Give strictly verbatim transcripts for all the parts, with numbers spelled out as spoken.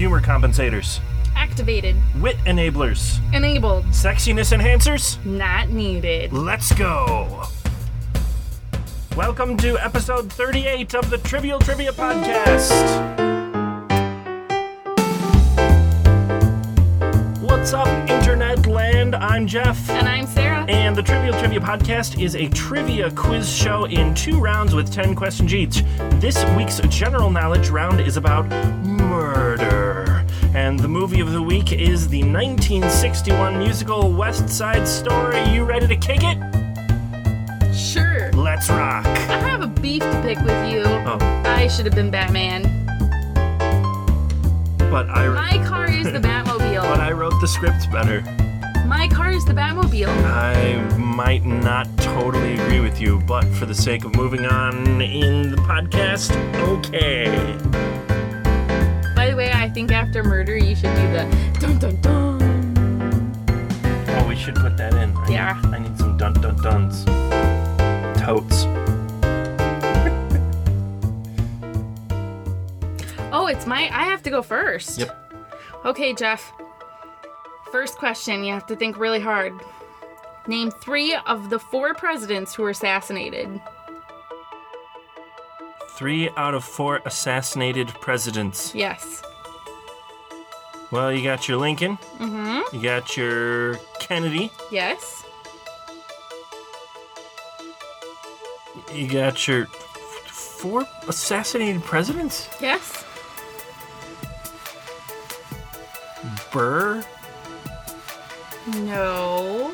Humor compensators. Activated. Wit enablers. Enabled. Sexiness enhancers. Not needed. Let's go. Welcome to episode thirty-eight of the Trivial Trivia Podcast. What's up, Internet Land? I'm Jeff. And I'm Sarah. And the Trivial Trivia Podcast is a trivia quiz show in two rounds with ten questions each. This week's general knowledge round is about murder. And the movie of the week is the nineteen sixty-one musical West Side Story. You ready to kick it? Sure. Let's rock. I have a beef to pick with you. Oh. I should have been Batman. But I... My car is the Batmobile. But I wrote the script better. My car is the Batmobile. I might not totally agree with you, but for the sake of moving on in the podcast, okay. By the way, I think after murder you should do the dun dun dun. Oh, we should put that in. I Yeah. Need, I need some dun dun duns. Totes. Oh, it's my... I have to go first. Yep. Okay, Jeff. First question. You have to think really hard. Name three of the four presidents who were assassinated. Three out of four assassinated presidents. Yes. Well, you got your Lincoln. Mm-hmm. You got your Kennedy. Yes. You got your f- four assassinated presidents? Yes. Burr? No.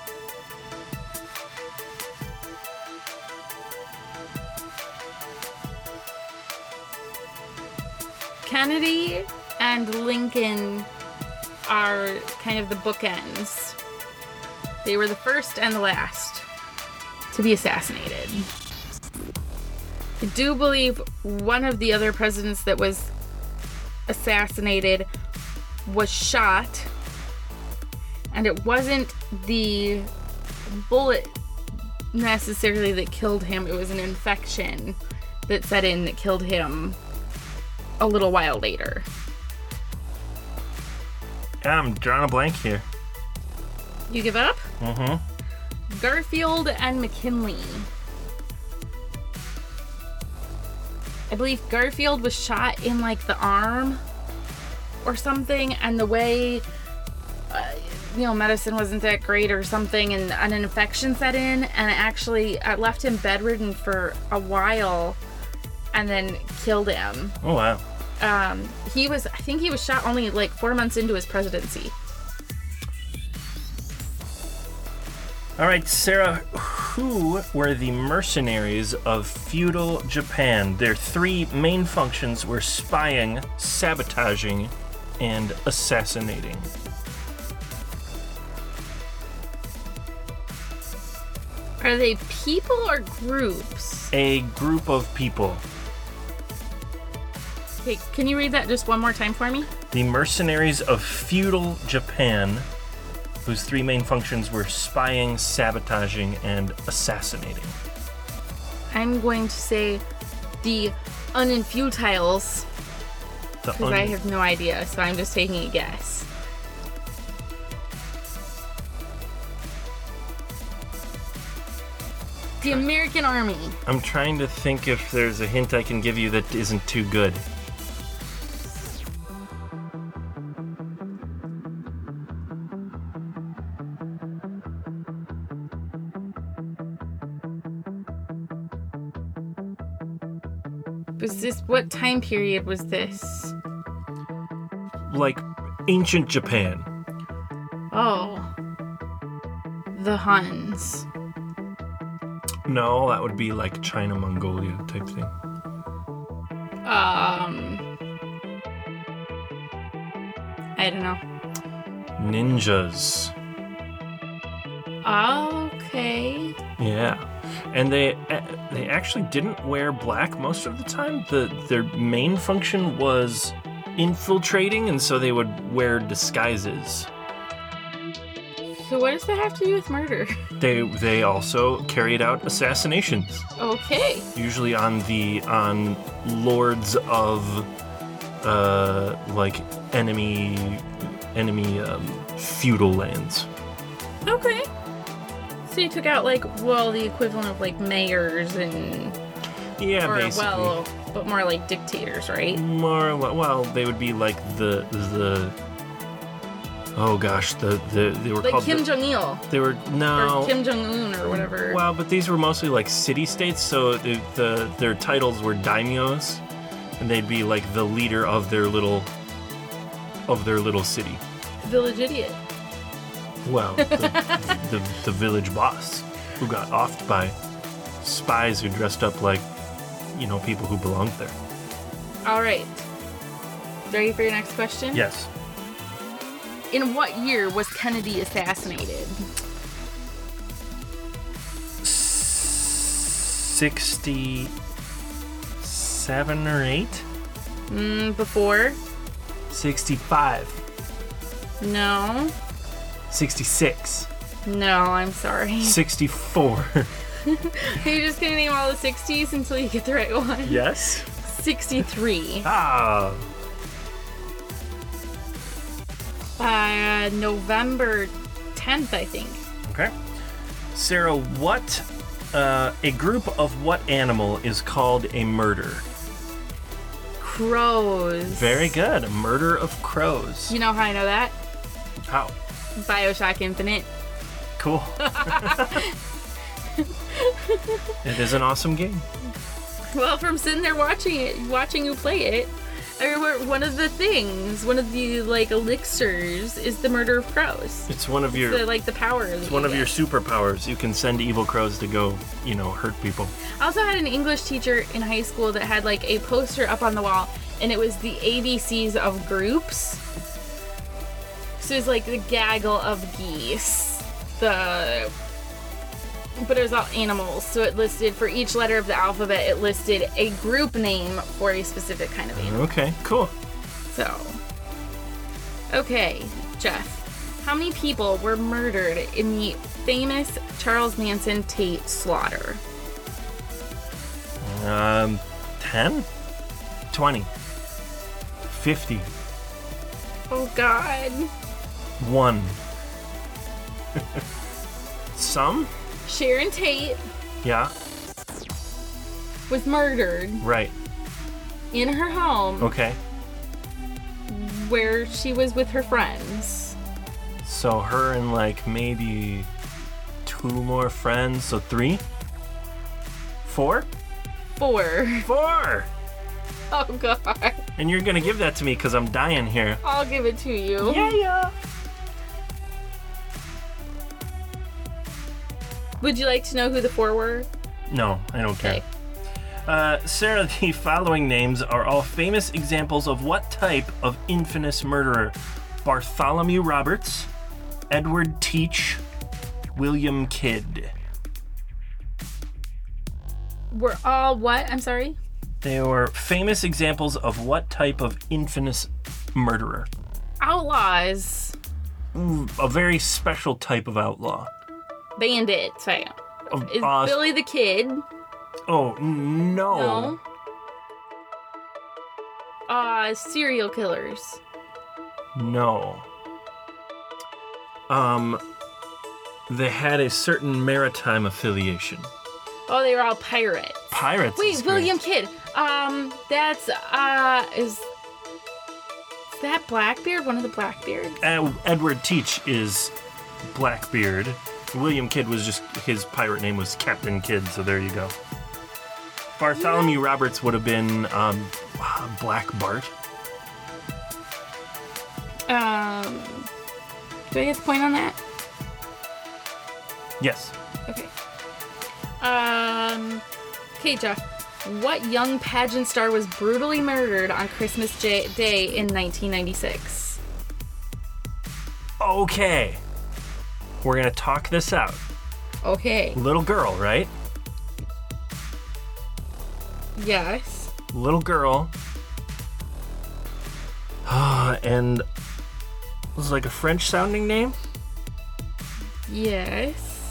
Kennedy and Lincoln are kind of the bookends. They were the first and the last to be assassinated. I do believe one of the other presidents that was assassinated was shot, and it wasn't the bullet necessarily that killed him. It was an infection that set in that killed him a little while later. Yeah, I'm drawing a blank here. You give up? Mm-hmm. Garfield and McKinley. I believe Garfield was shot in like the arm or something, and the way uh, you know, medicine wasn't that great or something, and an infection set in, and it actually uh, left him bedridden for a while and then killed him. Oh, wow. Um, he was, I think he was shot only like four months into his presidency. All right, Sarah, who were the mercenaries of feudal Japan? Their three main functions were spying, sabotaging, and assassinating. Are they people or groups? A group of people. Okay, can you read that just one more time for me? The mercenaries of feudal Japan, whose three main functions were spying, sabotaging, and assassinating. I'm going to say the Uninfutiles, The because un- I have no idea, so I'm just taking a guess. The American Army. I'm trying to think if there's a hint I can give you that isn't too good. Was this, what time period was this? Like ancient Japan. Oh. The Huns. No, that would be like China, Mongolia type thing. Um. I don't know. Ninjas. Okay. Yeah. And they they actually didn't wear black most of the time. The their main function was infiltrating, and so they would wear disguises. So what does that have to do with murder? They they also carried out assassinations, Okay. usually on the on lords of uh, like enemy, enemy um, feudal lands. Okay. So you took out like, well, the equivalent of like mayors and Yeah, or basically. well, but more like dictators, right? More li- well, they would be like the the. Oh gosh, the the they were Like called. Kim the, Jong Il they were no. or Kim Jong Un or whatever. Well, but these were mostly like city states, so the, the their titles were daimyos, and they'd be like the leader of their little of their little city. Village idiot. Well, the, the the village boss who got offed by spies who dressed up like, you know, people who belonged there. All right. Ready for your next question? Yes. In what year was Kennedy assassinated? Sixty-seven or eight. Mm, before? Sixty-five. No. Sixty-six. No, I'm sorry. Sixty-four. You're just gonna name all the sixties until you get the right one. Yes. sixty-three. Ah. Uh, November tenth, I think. Okay. Sarah, what, uh, a group of what animal is called a murder? Crows. Very good. A murder of crows. You know how I know that? How? Bioshock Infinite. Cool. It is an awesome game. Well, from sitting there watching it, watching you play it, I remember one of the things, one of the like elixirs, is the murder of crows. It's one of your The, like the power. it's one of your superpowers. You can send evil crows to go, you know, hurt people. I also had an English teacher in high school that had like a poster up on the wall, and it was the A B Cs of groups. So it was like the gaggle of geese, the. But it was all animals, so it listed for each letter of the alphabet. It listed a group name for a specific kind of animal. Okay, cool. So, okay, Jeff, how many people were murdered in the famous Charles Manson Tate slaughter? Um, ten? twenty. fifty. Oh God. One. Some? Sharon Tate Yeah, was murdered right. in her home Okay. where she was with her friends. So her and like maybe two more friends, so three? Four? Four. Four! Oh God. And you're gonna give that to me because I'm dying here. I'll give it to you. Yeah, yeah. Would you like to know who the four were? No, I don't care. Okay. Uh, Sarah, the following names are all famous examples of what type of infamous murderer? Bartholomew Roberts, Edward Teach, William Kidd. We're all what? I'm sorry? They were famous examples of what type of infamous murderer? Outlaws. Ooh, a very special type of outlaw. Bandits. Right. Of Is Oz- Billy the Kid? Oh, no. No. Uh, serial killers. No. Um, they had a certain maritime affiliation. Oh, they were all pirates. Pirates. is Wait, great. William Kidd. Um, that's, uh, is, is that Blackbeard? One of the Blackbeards? Uh, Edward Teach is Blackbeard. William Kidd was just, his pirate name was Captain Kidd, so there you go. Bartholomew Roberts would have been um, Black Bart. Um, do I get the point on that? Yes. Okay. Um, okay, Jeff. What young pageant star was brutally murdered on Christmas J- Day in nineteen ninety-six? Okay. We're going to talk this out. Okay. Little girl, right? Yes. Little girl. And it was like a French sounding name. Yes.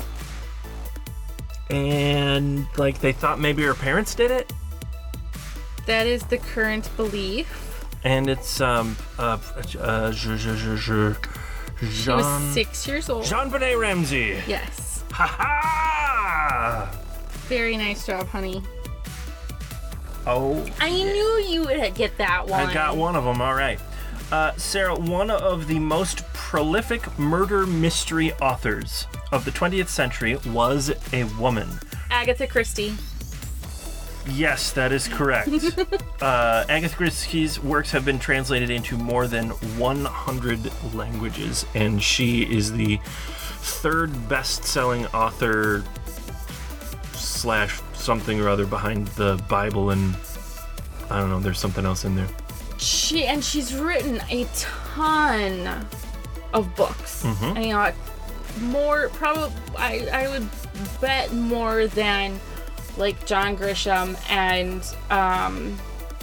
And like they thought maybe her parents did it. That is the current belief. and it's um uh, uh Jean She was six years old. JonBenet Ramsey. Yes. Ha ha! Very nice job, honey. Oh. I knew you would get that one. I got one of them. All right. Uh, Sarah, one of the most prolific murder mystery authors of the twentieth century was a woman. Agatha Christie. Yes, that is correct. uh, Agatha Christie's works have been translated into more than one hundred languages, and she is the third best-selling author slash something or other behind the Bible, and I don't know, there's something else in there. She and she's written a ton of books. Mm-hmm. And, you know, more probably I I would bet more than like John Grisham and um,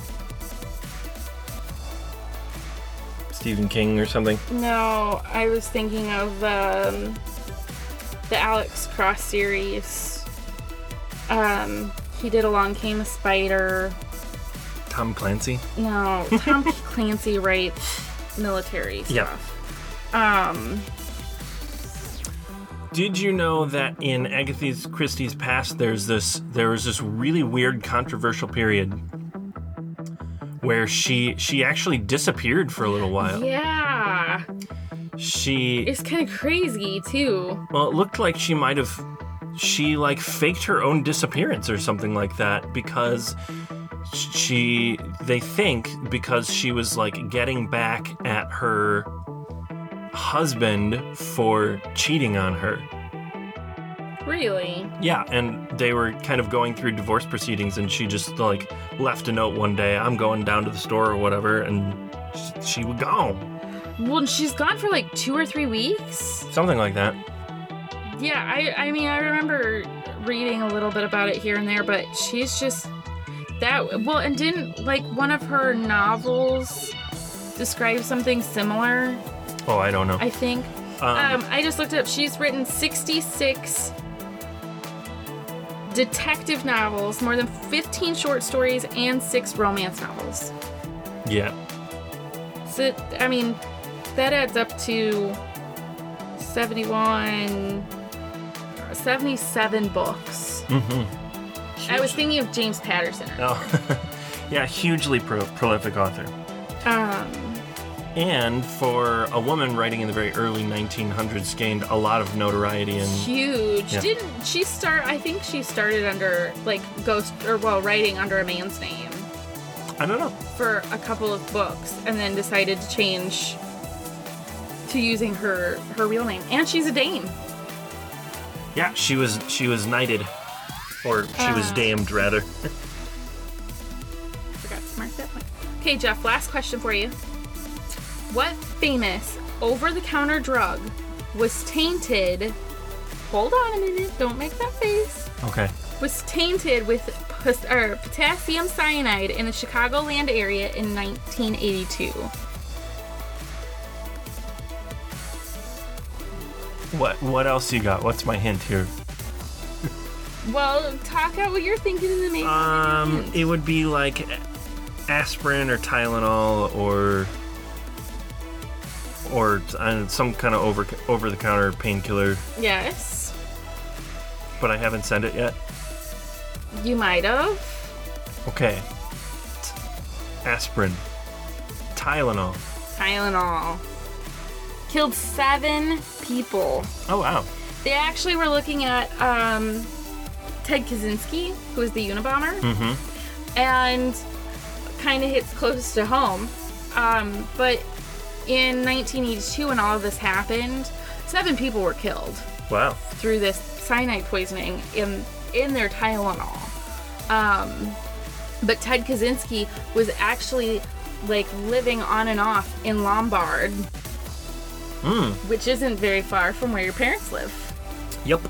Stephen King or something. No, I was thinking of um, the Alex Cross series. Um, he did Along Came a Spider. Tom Clancy? No, Tom Clancy writes military stuff. Yeah. Um, Did you know that in Agatha Christie's past, there's this there was this really weird, controversial period where she she actually disappeared for a little while. yeah. She It's kind of crazy, too. well, it looked like she might have she like faked her own disappearance or something like that because she they think because she was like getting back at her husband for cheating on her. Really? Yeah, and they were kind of going through divorce proceedings, and she just like left a note one day, I'm going down to the store or whatever, and she, she would go. Well, she's gone for like two or three weeks. Something like that. Yeah, I I mean, I remember reading a little bit about it here and there, but she's just that, well, and didn't like one of her novels describe something similar? Oh, I don't know. I think. Um, Um, I just looked it up. She's written sixty-six detective novels, more than fifteen short stories, and six romance novels. yeah. So, I mean, that adds up to seventy-one, seventy-seven books. Mm-hmm. I was thinking of James Patterson. Oh, yeah, hugely pro- prolific author. Um, And for a woman writing in the very early nineteen hundreds, gained a lot of notoriety and huge. Yeah. Didn't she start? I think she started under like ghost or well, writing under a man's name I don't know. for a couple of books, and then decided to change to using her her real name. And she's a dame. Yeah, she was she was knighted, or she was Uh. damned rather. Forgot to mark that one. Okay, Jeff. Last question for you. What famous over-the-counter drug was tainted? Hold on a minute. Don't make that face. Okay. Was tainted with pos- or potassium cyanide in the Chicagoland area in nineteen eighty-two. What what else you got? What's my hint here? Well, talk out what you're thinking in the main. Um, it would be like aspirin or Tylenol or or uh, some kind of over over the counter painkiller, Yes, but I haven't said it yet. you might have. Okay. T- aspirin, Tylenol. Tylenol killed seven people. Oh wow. They actually were looking at um, Ted Kaczynski, who was the Unabomber, Mm-hmm. and kind of hits close to home. Um, but in nineteen eighty-two, when all of this happened, seven people were killed Wow. through this cyanide poisoning in in their Tylenol. Um, but Ted Kaczynski was actually like living on and off in Lombard, Mm. which isn't very far from where your parents live. Yep.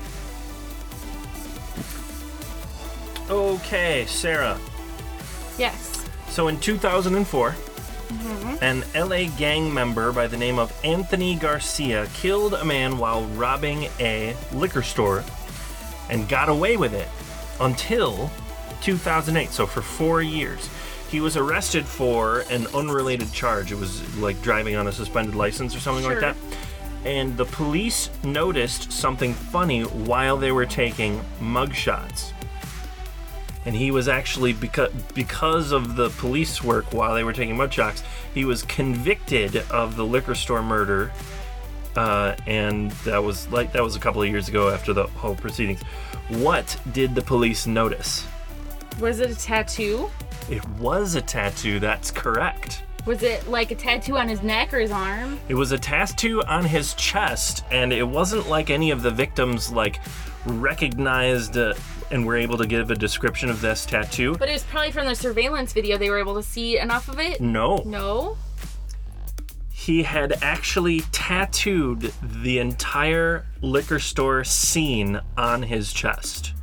Okay, Sarah. Yes. So in two thousand four, an L A gang member by the name of Anthony Garcia killed a man while robbing a liquor store and got away with it until two thousand eight, so for four years. He was arrested for an unrelated charge. It was like driving on a suspended license or something Sure. like that. And the police noticed something funny while they were taking mugshots. And he was actually, because because of the police work while they were taking mugshots, he was convicted of the liquor store murder. Uh, and that was like that was a couple of years ago after the whole proceedings. What did the police notice? Was it a tattoo? It was a tattoo, that's correct. Was it like a tattoo on his neck or his arm? It was a tattoo on his chest, and it wasn't like any of the victims like recognized uh, and were able to give a description of this tattoo. But it was probably from the surveillance video. They were able to see enough of it? No. No? He had actually tattooed the entire liquor store scene on his chest.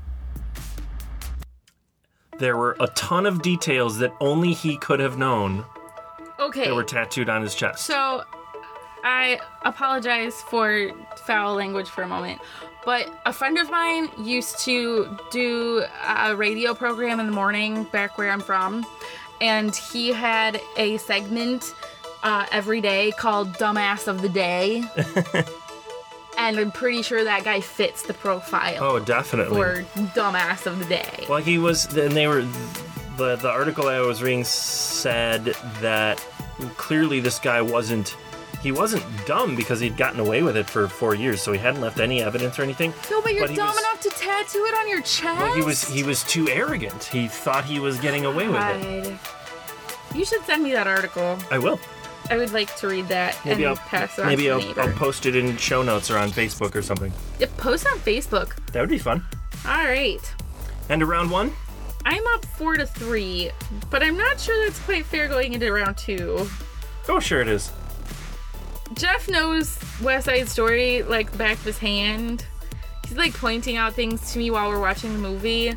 There were a ton of details that only he could have known Okay. that were tattooed on his chest. So, I apologize for foul language for a moment, but a friend of mine used to do a radio program in the morning back where I'm from, and he had a segment uh, every day called Dumbass of the Day. And I'm pretty sure that guy fits the profile Oh, definitely. for Dumbass of the Day. Well, he was, and they were, the, the article I was reading said that clearly this guy wasn't, he wasn't dumb because he'd gotten away with it for four years, so he hadn't left any evidence or anything. No, but you're he dumb was- enough to tattoo it on your chest? Well, he was, he was too arrogant. He thought he was getting away with it. God. You should send me that article. I will. I would like to read that Maybe and I'll, pass it on maybe to I'll, the neighbor. I'll post it in show notes or on Facebook or something. Yeah, post on Facebook. That would be fun. All right. And to round one? I'm up four to three, but I'm not sure that's quite fair going into round two. Oh, sure it is. Jeff knows West Side Story like the back of his hand. He's like pointing out things to me while we're watching the movie.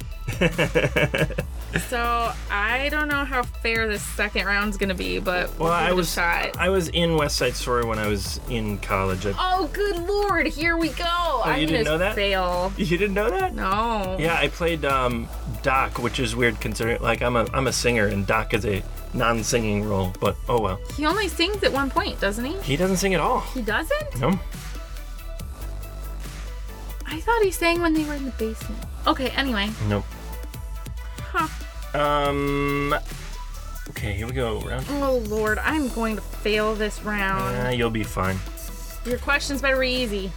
So I don't know how fair this second round's gonna be, but we'll Well, give I it a was shot. I was in West Side Story when I was in college. I, Oh, good lord! Here we go. Oh, I'm you didn't gonna know that? fail. you didn't know that? No. Yeah, I played um, Doc, which is weird considering like I'm a I'm a singer and Doc is a non-singing role, but oh well. He only sings at one point, doesn't he? He doesn't sing at all. He doesn't? No. I thought he sang when they were in the basement. Okay, anyway. Nope. Huh. Um. Okay, here we go. Round. Oh lord, I'm going to fail this round. Uh, you'll be fine. Your questions better be easy.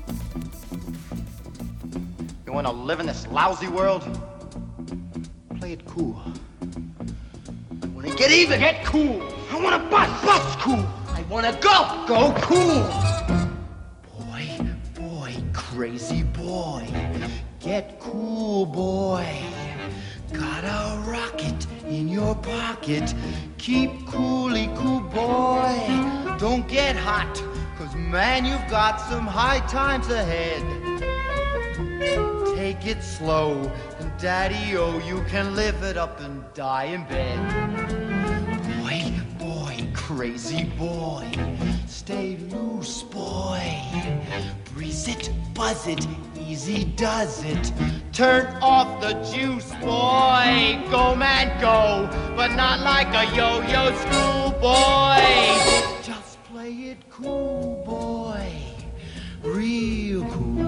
You wanna live in this lousy world? Play it cool. I wanna get even. Get cool. I wanna bust. Bust cool. I wanna go. Go cool. Boy, boy, crazy boy. Get cool, boy. Got a rocket in your pocket. Keep coolly cool, boy. Don't get hot, cause man, you've got some high times ahead. Take it slow, and daddy-o, you can live it up and die in bed. Boy, boy, crazy boy, stay loose, boy. Breeze it, buzz it, easy does it. Turn off the juice, boy. Go, man, go, but not like a yo-yo schoolboy. Just play it cool, boy, real cool.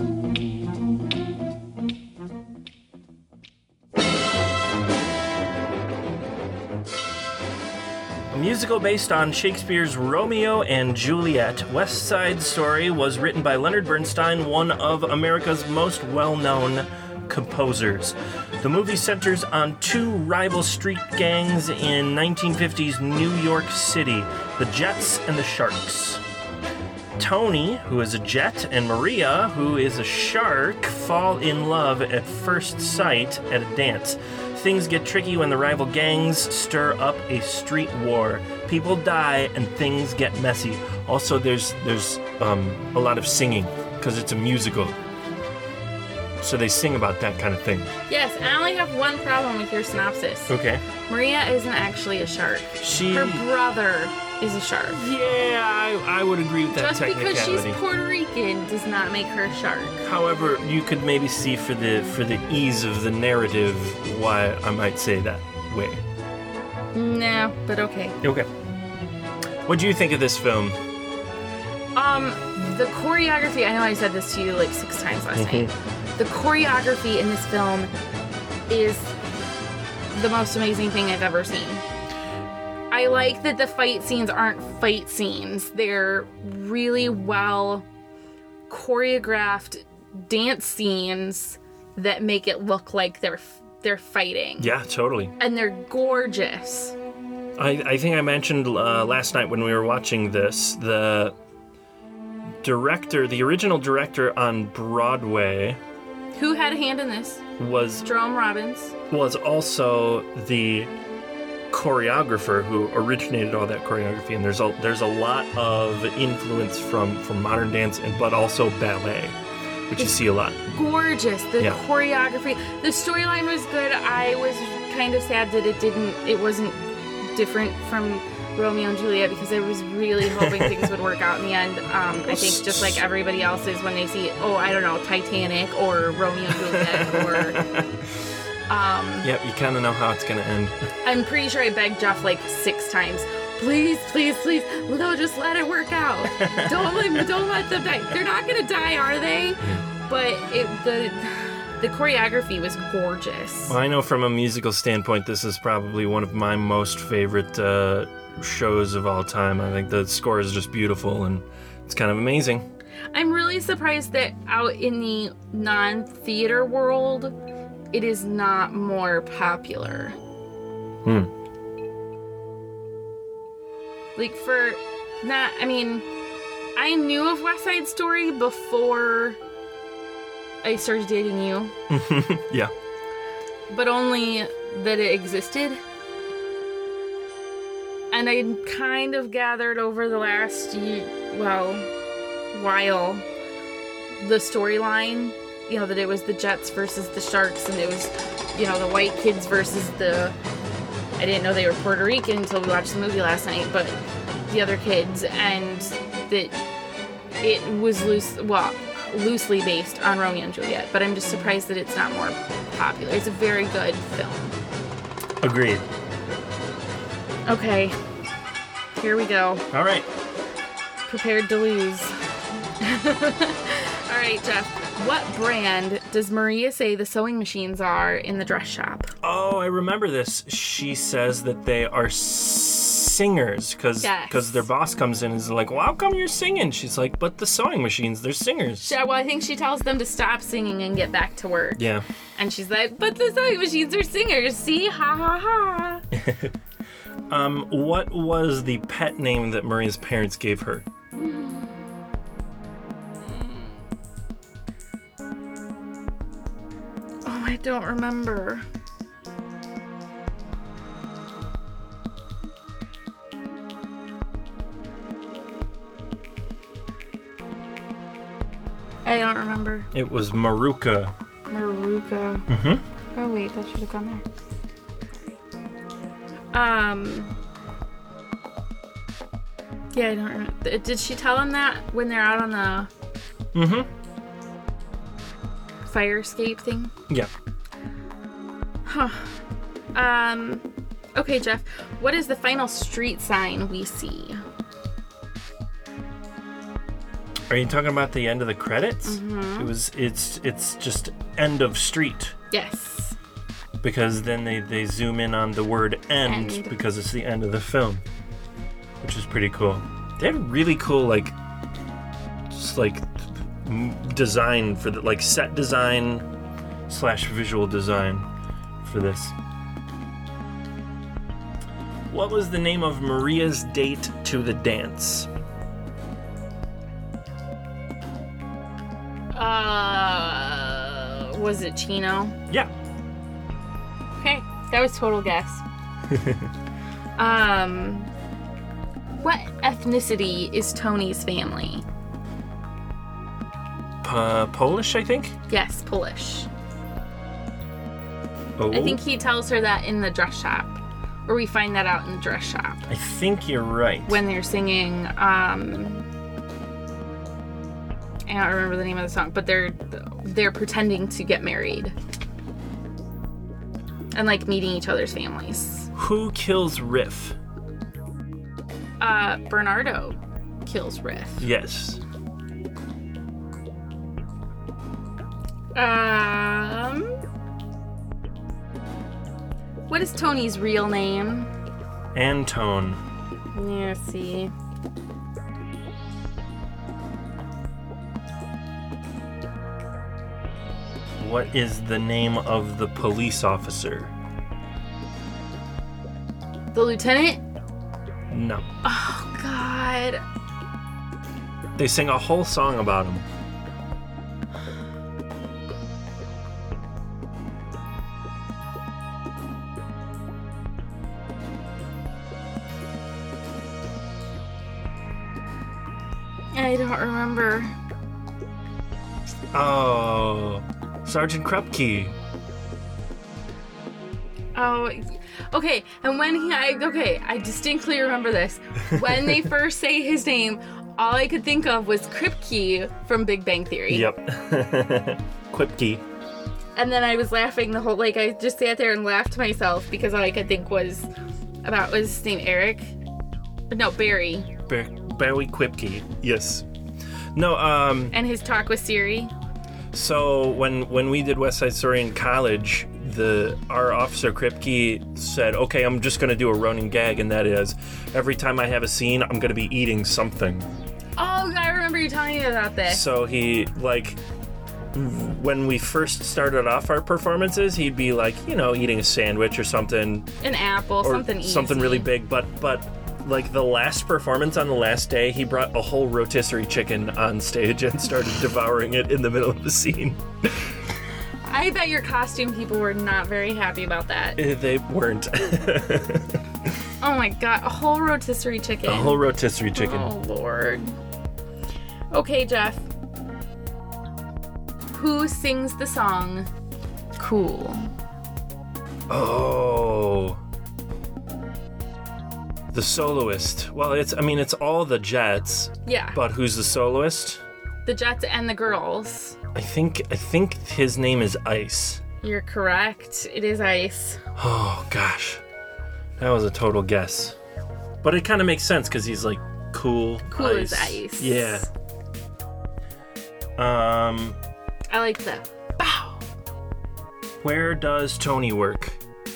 A musical based on Shakespeare's Romeo and Juliet, West Side Story was written by Leonard Bernstein, one of America's most well-known composers. The movie centers on two rival street gangs in nineteen fifties New York City, the Jets and the Sharks. Tony, who is a jet, and Maria, who is a shark, fall in love at first sight at a dance. Things get tricky when the rival gangs stir up a street war. People die and things get messy. Also, there's there's um, a lot of singing because it's a musical. So they sing about that kind of thing. Yes, I only have one problem with your synopsis. Okay. Maria isn't actually a shark. She. Her brother is a shark. Yeah, I, I would agree with that Just because technicality. she's Puerto Rican does not make her a shark. However, you could maybe see for the for the ease of the narrative why I might say that way. No, but okay. Okay. What do you think of this film? Um, the choreography, I know I said this to you like six times last night. The choreography in this film is the most amazing thing I've ever seen. I like that the fight scenes aren't fight scenes. They're really well choreographed dance scenes that make it look like they're they're fighting. Yeah, totally. And they're gorgeous. I, I think I mentioned uh, last night when we were watching this, the director, the original director on Broadway, Who had a hand in this? was Jerome Robbins. was also the choreographer who originated all that choreography, and there's a there's a lot of influence from from modern dance, and but also ballet, which you see a lot. Gorgeous. The Yeah. choreography. The storyline was good. I was kind of sad that it didn't. It wasn't different from Romeo and Juliet because I was really hoping things would work out in the end. Um, I think just like everybody else is when they see, oh, I don't know, Titanic or Romeo and Juliet or. Um, Yep, you kind of know how it's gonna end. I'm pretty sure I begged Jeff like six times. Please, please, please, no, just let it work out. Don't let, don't let them die. They're not gonna die, are they? But it, the the choreography was gorgeous. Well, I know from a musical standpoint, this is probably one of my most favorite uh, shows of all time. I think the score is just beautiful and it's kind of amazing. I'm really surprised that out in the non-theater world, it is not more popular. Hmm. Like for not, I mean, I knew of West Side Story before I started dating you, Yeah. but only that it existed. And I kind of gathered over the last, ye- well, while the storyline, you know, that it was the Jets versus the Sharks, and it was, you know, the white kids versus the, I didn't know they were Puerto Rican until we watched the movie last night, but the other kids, and that it was loose, well, loosely based on Romeo and Juliet, but I'm just surprised that it's not more popular. It's a very good film. Agreed. Okay, here we go. All right. Prepared to lose. All right, Jeff. What brand does Maria say the sewing machines are in the dress shop? Oh, I remember this. She says that they are singers because Yes. their boss comes in and is like, well, how come you're singing? She's like, but the sewing machines, they're singers. She, well, I think she tells them to stop singing and get back to work. Yeah. And she's like, but the sewing machines are singers. See? Ha ha ha. Um, what was the pet name that Maria's parents gave her? Oh, I don't remember. I don't remember. It was Maruka. Maruka. Mm-hmm. Oh wait, that should have gone there. Um. Yeah, I don't remember. Did she tell him that when they're out on the Mm-hmm. fire escape thing? Yeah. Huh. Um. Okay, Jeff. What is the final street sign we see? Are you talking about the end of the credits? Mm-hmm. It was. It's. It's just end of street. Yes. Because then they, they zoom in on the word end, End. because it's the end of the film, which is pretty cool. They have really cool like, just like m- design for the like set design slash visual design for this. What was the name of Maria's date to the dance? Uh. Was it Chino? Yeah. Okay, that was total guess. um, what ethnicity is Tony's family? P- Polish, I think. Yes, Polish. Oh. I think he tells her that in the dress shop, or we find that out in the dress shop I think you're right. when they're singing. Um, I don't remember the name of the song, but they're they're pretending to get married and like meeting each other's families. Who kills Riff? Uh, Bernardo kills Riff. Yes. Um, what is Tony's real name? Antone. Yeah, see. What is the name of the police officer? The lieutenant? No. Oh, God. They sing a whole song about him. I don't remember. Oh, Sergeant Krupke. Oh, okay. And when he, I, okay, I distinctly remember this. When they first say his name, all I could think of was Kripke from Big Bang Theory. Yep. Krupke. And then I was laughing the whole, like, I just sat there and laughed to myself because all I could think was about, was his name Eric? No, Barry. Bar- Barry Krupke. Yes. No, um... And his talk with Siri. So when when we did West Side Story in college, the our officer Kripke said, "Okay, I'm just gonna do a running gag, and that is, every time I have a scene, I'm gonna be eating something." Oh, I remember you telling me about this. So he like, when we first started off our performances, he'd be like, you know, eating a sandwich or something, An apple, or something easy. something really big. But but like the last performance on the last day, he brought a whole rotisserie chicken on stage and started devouring it in the middle of the scene. I bet your costume people were not very happy about that. They weren't. Oh my god, a whole rotisserie chicken. A whole rotisserie chicken. Oh lord. Okay, Jeff. Who sings the song Cool? Oh. The soloist. Well, it's, I mean, it's all the Jets. Yeah. But who's the soloist? The Jets and the girls. I think, I think his name is Ice. You're correct. It is Ice. Oh, gosh. That was a total guess. But it kind of makes sense because he's like cool. Cool ice. as ice. Yeah. Um, I like the bow. where does Tony work?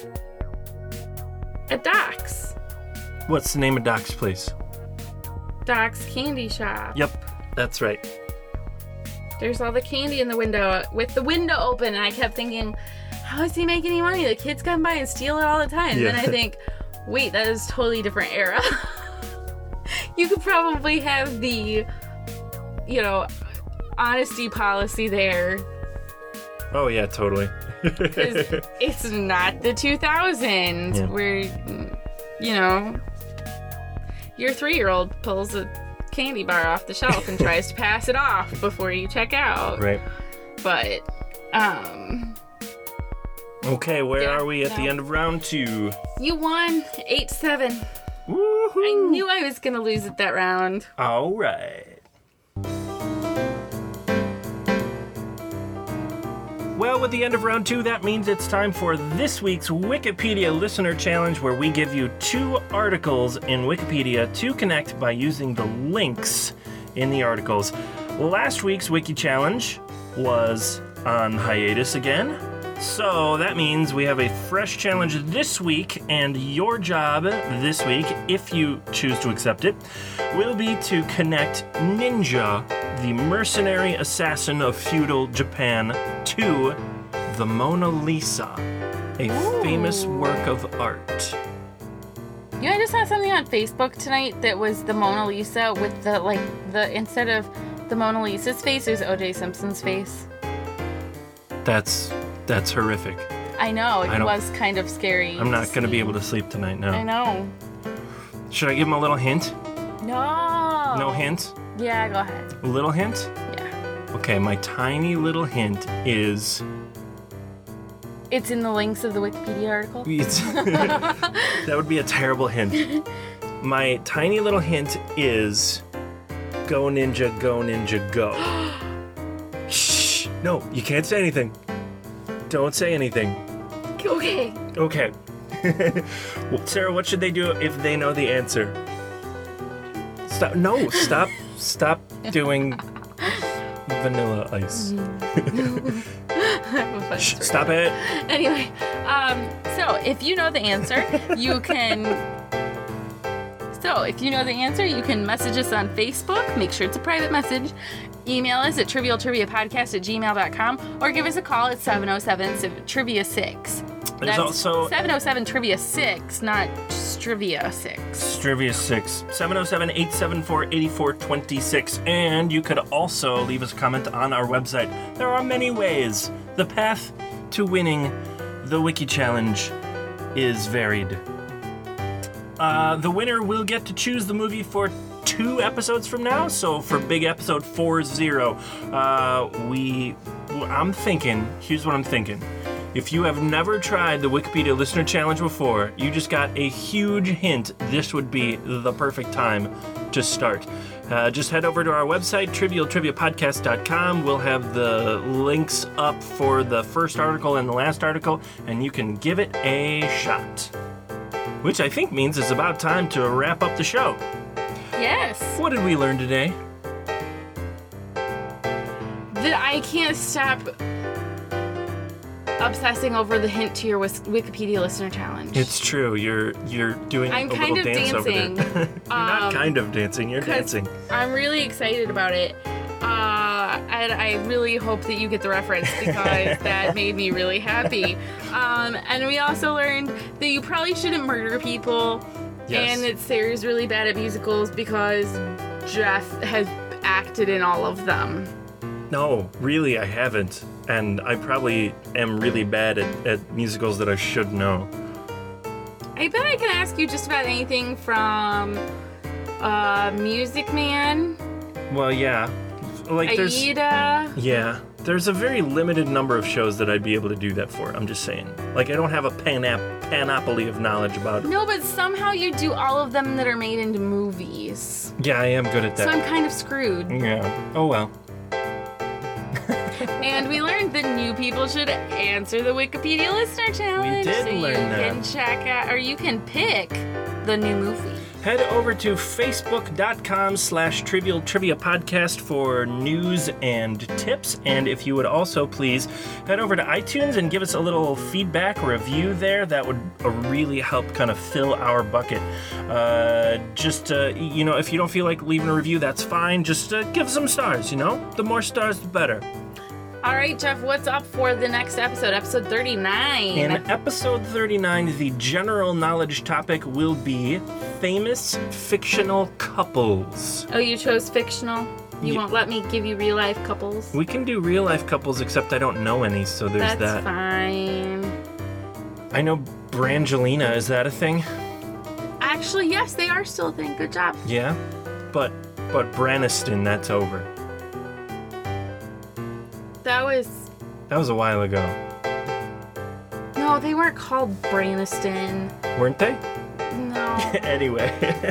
At Doc's. What's the name of Doc's place? Doc's Candy Shop. Yep, that's right. There's all the candy in the window with the window open, and I kept thinking, how does he make any money? The kids come by and steal it all the time. Yeah. And then I think, wait, that is a totally different era. You could probably have the, you know, honesty policy there. Oh yeah, totally. 'Cause it's not the two thousands Yeah. where, you know, your three-year-old pulls a candy bar off the shelf and tries to pass it off before you check out. Right. But, um... Okay, where Yeah, are we at no. the end of round two? You won eight seven. Woohoo! I knew I was gonna lose it that round. All right. Well, with the end of round two, that means it's time for this week's Wikipedia Listener Challenge, where we give you two articles in Wikipedia to connect by using the links in the articles. Last week's Wiki Challenge was on hiatus again, so that means we have a fresh challenge this week, and your job this week, if you choose to accept it, will be to connect Ninja, the mercenary assassin of feudal Japan, to the Mona Lisa, a Ooh. famous work of art. You know, I just saw something on Facebook tonight that was the Mona Lisa with the, like, the, instead of the Mona Lisa's face, it was O J Simpson's face. That's that's horrific. I know, it I don't- was kind of scary. I'm not to going to be see. able to sleep tonight I now. know. Should I give him a little hint? No. No hint? Yeah, go ahead. A little hint? Yeah. Okay, my tiny little hint is... It's in the links of the Wikipedia article. It's that would be a terrible hint. My tiny little hint is go ninja, go ninja, go. Shh! No, you can't say anything. Don't say anything. Okay. Okay, Well, Sarah, what should they do if they know the answer? Stop. No, stop. Stop doing vanilla ice. Shh, stop it. Anyway, um, so if you know the answer, you can... So if you know the answer, you can message us on Facebook. Make sure it's a private message. Email us at trivial trivia podcast at gmail dot com or give us a call at seven oh seven trivia six. There's That's also seven oh seven trivia six, not Strivia six. Trivia six. seven oh seven, eight seven four, eight four two six. And you could also leave us a comment on our website. There are many ways. The path to winning the Wiki Challenge is varied. Uh, the winner will get to choose the movie for two episodes from now. So for big episode four zero, uh, we, I'm thinking, here's what I'm thinking. If you have never tried the Wikipedia Listener Challenge before, you just got a huge hint. This would be the perfect time to start. Uh, just head over to our website, trivial trivia podcast dot com. We'll have the links up for the first article and the last article, and you can give it a shot. Which I think means it's about time to wrap up the show. Yes. What did we learn today? That I can't stop obsessing over the hint to your Wis- Wikipedia Listener Challenge. It's true. You're you're doing I'm a kind little of dance dancing. over there. You're not Um, kind of dancing. You're 'Cause dancing. I'm really excited about it. Uh, and I really hope that you get the reference because that made me really happy. Um, and we also learned that you probably shouldn't murder people. Yes. And that Sarah's really bad at musicals because Jeff has acted in all of them. No, really, I haven't. And I probably am really bad at, at musicals that I should know. I bet I can ask you just about anything from uh, Music Man, Well, yeah. Like there's Aida. Yeah. There's a very limited number of shows that I'd be able to do that for. I'm just saying. Like I don't have a panap- panoply of knowledge about it. No, but somehow you do all of them that are made into movies. Yeah, I am good at So I'm that. kind of screwed. Yeah. Oh well. And we learned that new people should answer the Wikipedia Listener Challenge. did so learn you that. can check out, or you can pick the new movie. Head over to facebook.com slash trivial trivia podcast for news and tips. And if you would also please head over to iTunes and give us a little feedback review there, that would uh, really help kind of fill our bucket. Uh, just, uh, you know, if you don't feel like leaving a review, that's fine. Just uh, give some stars, you know? The more stars, the better. All right, Jeff, what's up for the next episode, episode thirty-nine? In episode thirty-nine, the general knowledge topic will be famous fictional couples. Oh, you chose fictional? You Yeah. won't let me give you real life couples? We can do real life couples, except I don't know any, so there's That's that. fine. I know Brangelina, is that a thing? Actually, yes, they are still a thing. Good job. Yeah? But but Braniston, that's over. That was... That was a while ago. No, they weren't called Braniston. Weren't they? No. Anyway.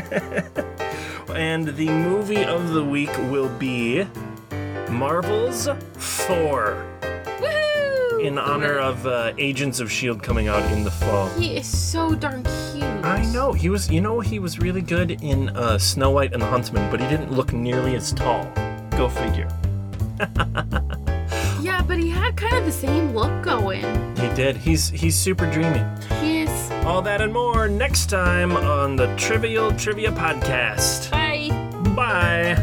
And the movie of the week will be Marvel's Thor, Woohoo! in honor of uh, Agents of S H I E L D coming out in the fall. He is so darn cute. I know. He was, you know, he was really good in uh, Snow White and the Huntsman, but he didn't look nearly as tall. Go figure. Yeah, but he had kind of the same look going. He did. He's he's super dreamy. He is. All that and more next time on the Trivial Trivia Podcast. Bye. Bye.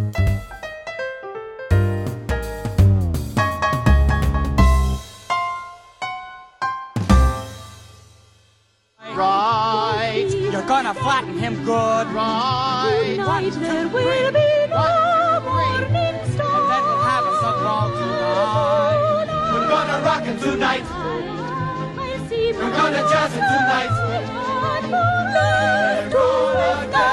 Right. You're gonna flatten him good. Right. One, two, three. One, two, three. And then we'll have us a ball tonight. We're gonna rock it tonight. We're gonna jazz it tonight. We're gonna dance.